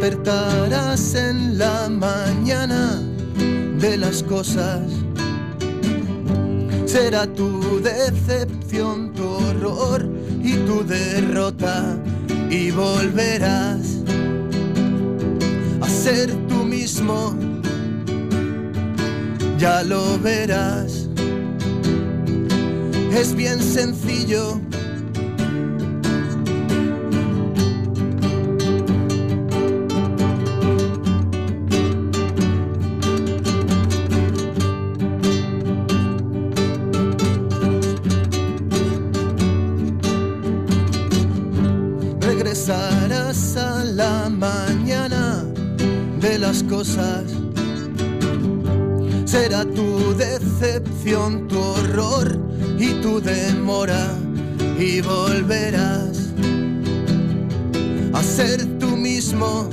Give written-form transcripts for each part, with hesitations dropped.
despertarás en la mañana de las cosas. Será tu decepción, tu horror y tu derrota, y volverás a ser tú mismo, ya lo verás. Es bien sencillo. Regresarás a la mañana de las cosas. Será tu decepción, tu horror y tu demora, y volverás a ser tú mismo,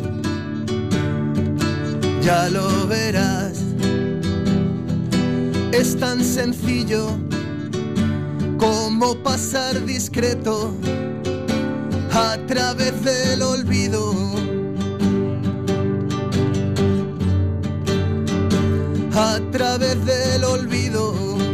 ya lo verás. Es tan sencillo como pasar discreto a través del olvido, a través del olvido.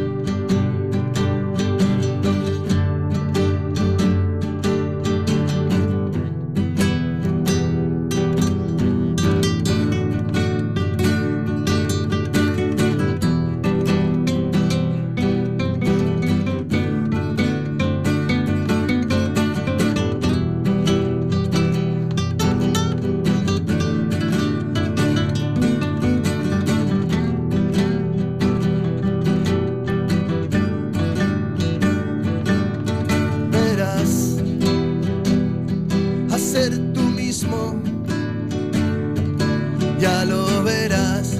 Ya lo verás.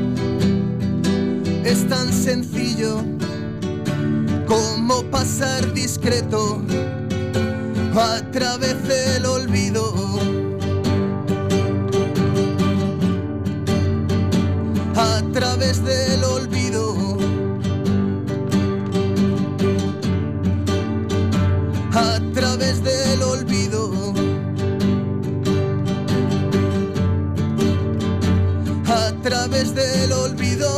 Es tan sencillo como pasar discreto a través del olvido, a través del olvido, a través del olvido, a través del olvido.